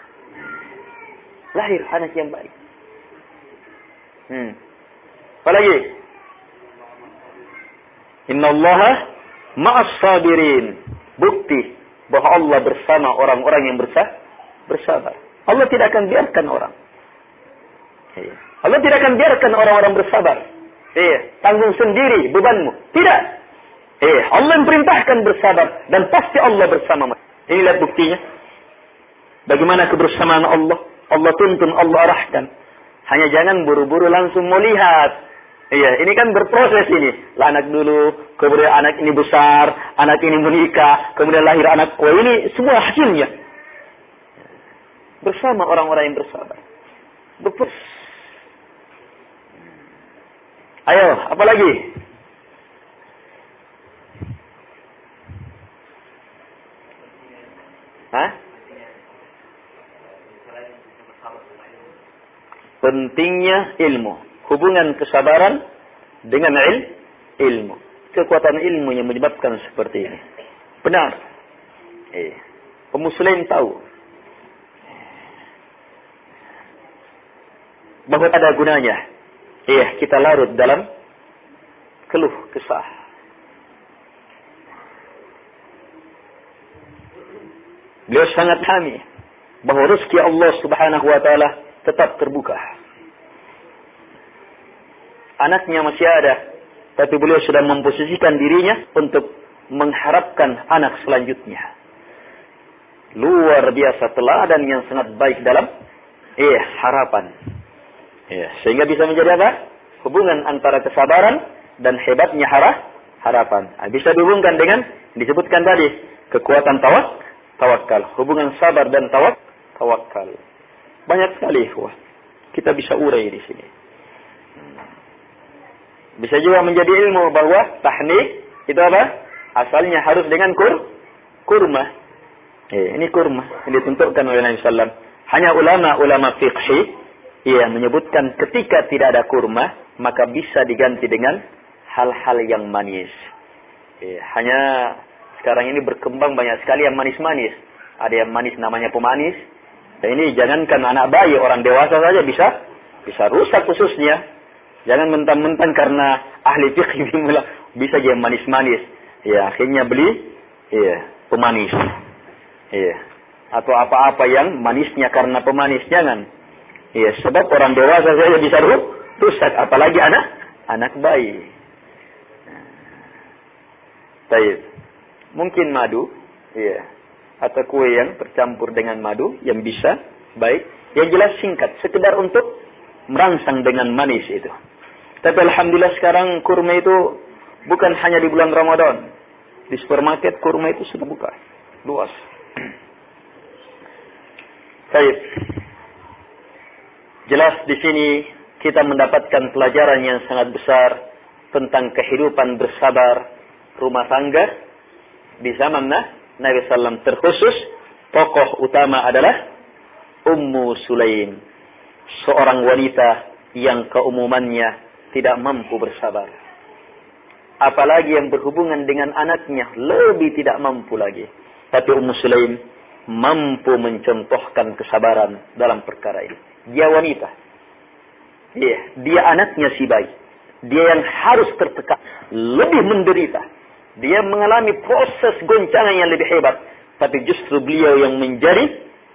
Lahir anak yang baik. Apa lagi? Innallaha ma'as sabirin. Bukti bahwa Allah bersama orang-orang yang bersabar. Allah tidak akan biarkan orang. Allah tidak akan biarkan orang-orang bersabar. Tanggung sendiri bebanmu. Tidak. Allah yang perintahkan bersabar dan pasti Allah bersama. Ini lihat buktinya. Bagaimana kebersamaan Allah? Allah tuntun, Allah arahkan. Hanya jangan buru-buru langsung melihat. Ini kan berproses ini. Anak dulu, kemudian anak ini besar, anak ini menikah, kemudian lahir anak. Ini semua hasilnya. Bersama orang-orang yang bersabar. Berproses. Ayo, apa lagi? Pentingnya ilmu. Hubungan kesabaran dengan ilmu. Kekuatan ilmu yang menyebabkan seperti ini. Benar. Pemuslim tahu bahwa ada gunanya. Kita larut dalam keluh kesah. Beliau sangat pahami bahwa rezeki Allah Subhanahu wa taala tetap terbuka. Anaknya masih ada, tapi beliau sudah memposisikan dirinya untuk mengharapkan anak selanjutnya. Luar biasa teladan yang sangat baik dalam harapan. Sehingga bisa menjadi apa? Hubungan antara kesabaran dan hebatnya harapan. Bisa dihubungkan dengan disebutkan tadi kekuatan tawakal. Hubungan sabar dan tawakal. Banyak sekali, kita bisa urai di sini. Bisa juga menjadi ilmu bahwa tahnik itu apa? Asalnya harus dengan kurma. Ini kurma yang ditentukan oleh Nabi SAW. Hanya ulama fiqhi menyebutkan ketika tidak ada kurma, maka bisa diganti dengan hal-hal yang manis. Hanya sekarang ini berkembang banyak sekali yang manis-manis. Ada yang manis namanya pemanis. Dan ini jangankan anak bayi, orang dewasa saja bisa rusak khususnya. Jangan mentang-mentang karena ahli fikih bisa jadi manis-manis. Akhirnya beli pemanis. Atau apa-apa yang manisnya karena pemanis, jangan. Sebab orang dewasa saja bisa rusak, apalagi anak bayi. Baik. Mungkin madu, atau kue yang tercampur dengan madu yang bisa baik. Yang jelas singkat, sekedar untuk merangsang dengan manis itu. Tapi alhamdulillah sekarang kurma itu bukan hanya di bulan Ramadan. Di supermarket kurma itu sudah buka luas. Baik. Jelas di sini kita mendapatkan pelajaran yang sangat besar tentang kehidupan bersabar rumah tangga di zaman Nabi SAW. Terkhusus tokoh utama adalah Ummu Sulaim, seorang wanita yang keumumannya tidak mampu bersabar. Apalagi yang berhubungan dengan anaknya lebih tidak mampu lagi. Tapi Ummu Sulaim mampu mencontohkan kesabaran dalam perkara ini. Dia wanita. Dia anaknya si bayi. Dia yang harus tertekan, lebih menderita. Dia mengalami proses goncangan yang lebih hebat. Tapi justru beliau yang menjadi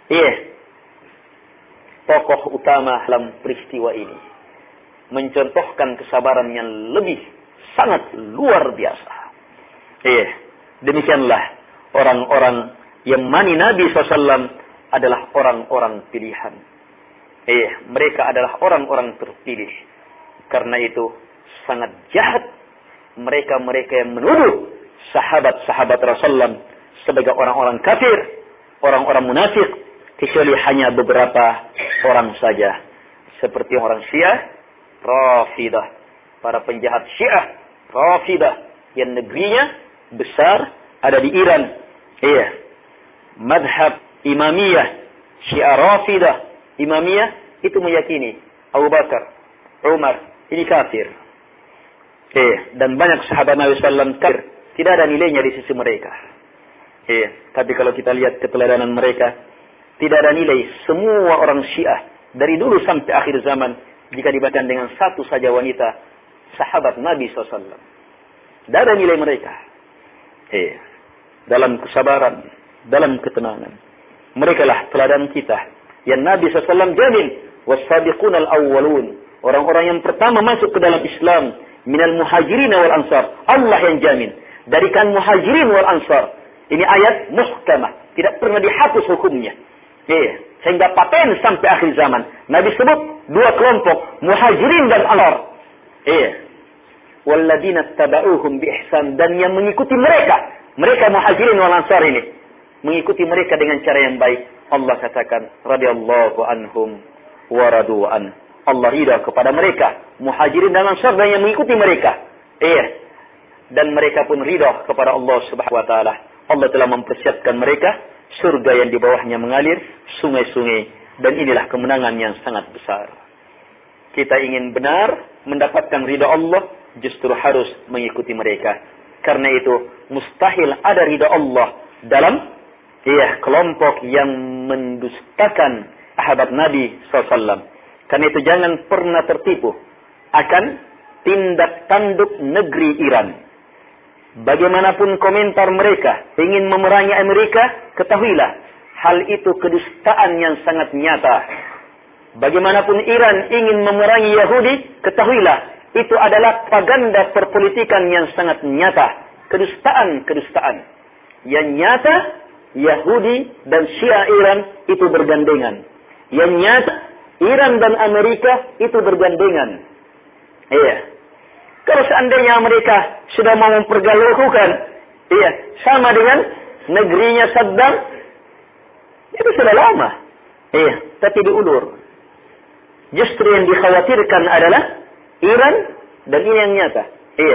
tokoh utama dalam peristiwa ini. Mencontohkan kesabaran yang lebih sangat luar biasa. Demikianlah orang-orang yang mani Nabi SAW adalah orang-orang pilihan. Mereka adalah orang-orang terpilih. Karena itu sangat jahat mereka-mereka yang menuduh sahabat-sahabat Rasulullah sebagai orang-orang kafir, orang-orang munafik, kecuali hanya beberapa orang saja. Seperti orang Syiah, Rafidah. Para penjahat Syiah, Rafidah. Yang negerinya besar, ada di Iran. Iya. Madhab Imamiyah, Syiah Rafidah, Imamiyah, itu meyakini Abu Bakar, Umar, ini kafir. Dan banyak sahabat Nabi SAW kafir. Tidak ada nilainya di sisi mereka. Tapi kalau kita lihat keteladanan mereka, tidak ada nilai. Semua orang Syiah, dari dulu sampai akhir zaman, jika dibandingkan dengan satu saja wanita, sahabat Nabi SAW. Tidak ada nilai mereka. Dalam kesabaran, dalam ketenangan. Mereka lah teladan kita. Yang Nabi SAW jamin, was-sabiqun al-awwalun. Orang-orang yang pertama masuk ke dalam Islam, minal muhajirin wal ansar. Allah yang jamin. Dari kalangan muhajirin wal ansar. Ini ayat muhkamah. Tidak pernah dihapus hukumnya. Sehingga paten sampai akhir zaman. Nabi sebut dua kelompok. Muhajirin dan ansar. Walladina taba'uhum bi ihsan. Dan yang mengikuti mereka. Mereka muhajirin wal ansar ini. Mengikuti mereka dengan cara yang baik. Allah katakan. Radiyallahu anhum wa radu'an. Allah ridha kepada mereka. Muhajirin dan ansar dan yang mengikuti mereka. Dan mereka pun ridha kepada Allah subhanahu wa ta'ala. Allah telah mempersiapkan mereka surga yang di bawahnya mengalir sungai-sungai. Dan inilah kemenangan yang sangat besar. Kita ingin benar mendapatkan ridha Allah, justru harus mengikuti mereka. Karena itu mustahil ada ridha Allah dalam kelompok yang mendustakan sahabat Nabi SAW. Karena itu jangan pernah tertipu akan tindak tanduk negeri Iran. Bagaimanapun komentar mereka ingin memerangi Amerika, ketahuilah hal itu kedustaan yang sangat nyata. Bagaimanapun Iran ingin memerangi Yahudi, ketahuilah itu adalah propaganda perpolitikan yang sangat nyata. Kedustaan. Yang nyata, Yahudi dan Syiah Iran itu bergandengan. Yang nyata, Iran dan Amerika itu bergandengan. Kalau seandainya Amerika sudah mau mempergaluhkan, sama dengan negerinya Saddam, itu sudah lama. Tapi diulur. Justru yang dikhawatirkan adalah Iran dan ini yang nyata.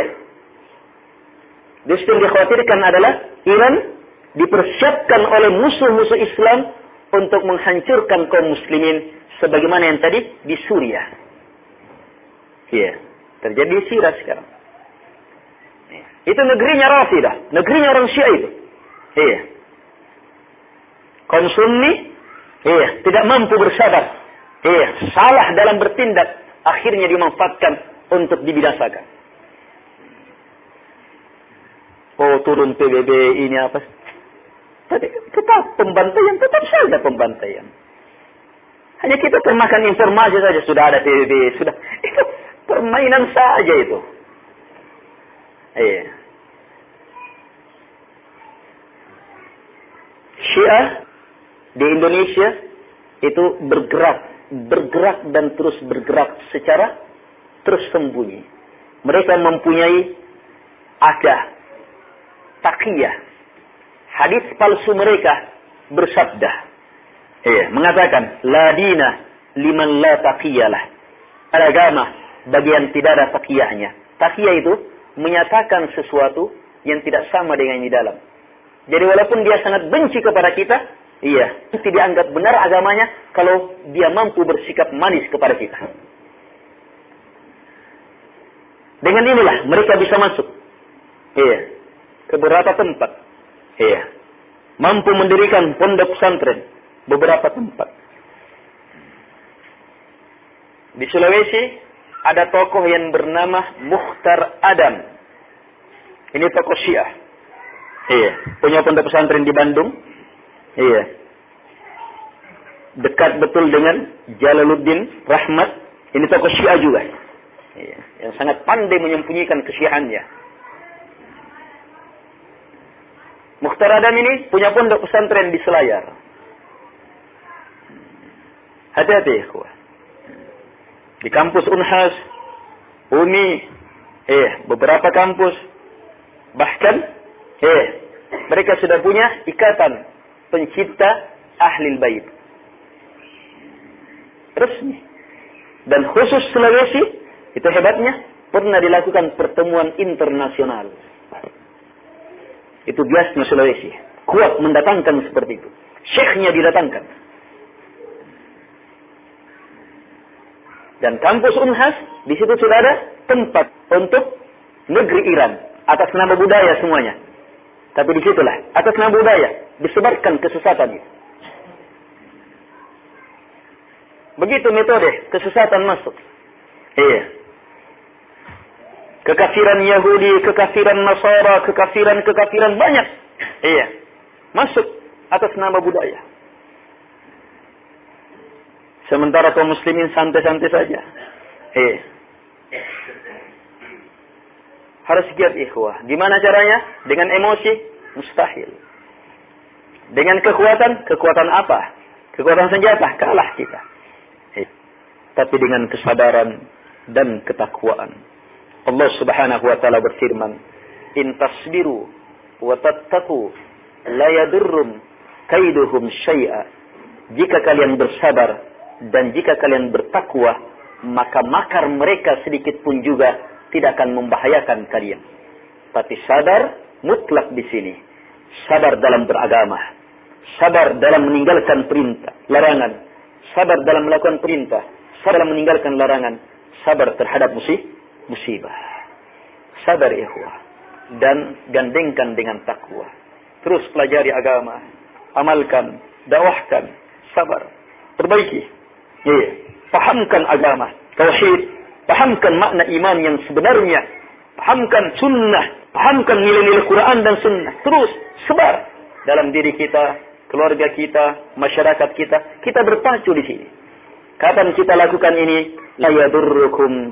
Justru yang dikhawatirkan adalah Iran dipersiapkan oleh musuh-musuh Islam untuk menghancurkan kaum muslimin sebagaimana yang tadi di Suriah. Terjadi di Syria sekarang. Itu negerinya Rafidah, negerinya orang Syiah itu. Kaum Sunni tidak mampu bersabar. Salah dalam bertindak, akhirnya dimanfaatkan untuk dibinasakan. Turun PBB ini apa? Tetap pembantaian, tetap saja pembantaian. Hanya kita termakan informasi saja, sudah ada PBB, sudah. Itu permainan saja itu. Syiah di Indonesia itu bergerak dan terus bergerak secara tersembunyi. Mereka mempunyai taqiyah. Hadis palsu mereka bersabda, mengatakan la dina liman la taqiyalah. Agama bagi yang tidak ada taqiyahnya. Taqiyah itu menyatakan sesuatu yang tidak sama dengan yang di dalam. Jadi walaupun dia sangat benci kepada kita, itu dianggap benar agamanya kalau dia mampu bersikap manis kepada kita. Dengan inilah mereka bisa masuk ke beberapa tempat. Mampu mendirikan pondok pesantren beberapa tempat. Di Sulawesi ada tokoh yang bernama Mukhtar Adam. Ini tokoh Syiah. Punya pondok pesantren di Bandung. Dekat betul dengan Jalaluddin Rahmat. Ini tokoh Syiah juga. Yang sangat pandai menyembunyikan kesyiahannya. Mukhtar Adam ini punya pondok pesantren di Selayar. Hati-hati ya, ikhwah. Di kampus Unhas, Umi, beberapa kampus, bahkan, Mereka sudah punya ikatan pencipta Ahlul Bait. Resmi. Dan khusus Sulawesi, itu hebatnya, pernah dilakukan pertemuan internasional. Itu biasanya Sulawesi. Kuat mendatangkan seperti itu. Syekhnya didatangkan. Dan kampus Unhas, di situ sudah ada tempat untuk negeri Iran. Atas nama budaya semuanya. Tapi di situlah, atas nama budaya, disebarkan kesesatan itu. Begitu metode kesesatan masuk. Iya. Kekafiran Yahudi, kekafiran Nasara, kekafiran banyak. Iya. Masuk atas nama budaya. Sementara kaum muslimin santai-santai saja. Iya. Harus giat ikhwah. Gimana caranya? Dengan emosi? Mustahil. Dengan kekuatan apa? Kekuatan senjata, kalah kita. Tapi dengan kesabaran dan ketakwaan. Allah Subhanahu wa taala berfirman, "In tasbiru wa tattaqu la yadurrum kaiduhum syai'a." Jika kalian bersabar dan jika kalian bertakwa, maka makar mereka sedikit pun juga tidak akan membahayakan kalian. Tapi sabar mutlak di sini. Sabar dalam beragama. Sabar dalam meninggalkan perintah, larangan. Sabar dalam melakukan perintah. Sabar dalam meninggalkan larangan. Sabar terhadap musibah. Sabar ikhwah. Dan gandengkan dengan takwa. Terus pelajari agama. Amalkan. Dakwahkan. Sabar. Perbaiki. Iya. Pahamkan agama. Tauhid. Pahamkan makna iman yang sebenarnya. Pahamkan sunnah. Pahamkan nilai-nilai Quran dan sunnah. Terus sebar dalam diri kita, keluarga kita, masyarakat kita. Kita berpacu di sini. Kapan kita lakukan ini? La yadurrukum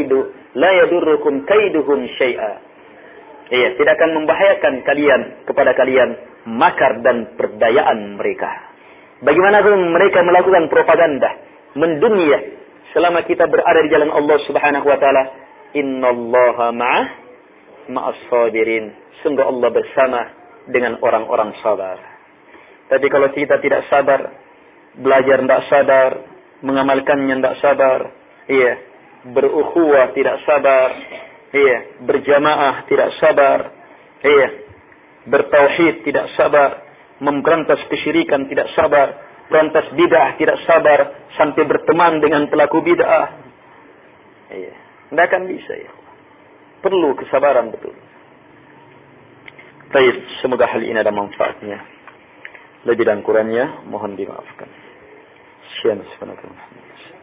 kaiduhum syai'a. Iya, tidak akan membahayakan kepada kalian makar dan perdayaan mereka. Bagaimana mereka melakukan propaganda mendunia selama kita berada di jalan Allah Subhanahu wa taala? Innallaha ma'as sabirin. Sungguh Allah bersama dengan orang-orang sabar. Tapi kalau kita tidak sabar, belajar tidak sabar, mengamalkannya tidak sabar, iya, berukhuwah tidak sabar, iya, berjamaah tidak sabar, iya, bertauhid tidak sabar, memberantas kesyirikan tidak sabar, berantas bid'ah tidak sabar, sampai berteman dengan pelaku bid'ah. Iya, tidak akan bisa ya. Perlu kesabaran betul. Baik, semoga hal ini ada manfaatnya. Lebih dan kurangnya mohon dimaafkan. Sekian, subhanallahi.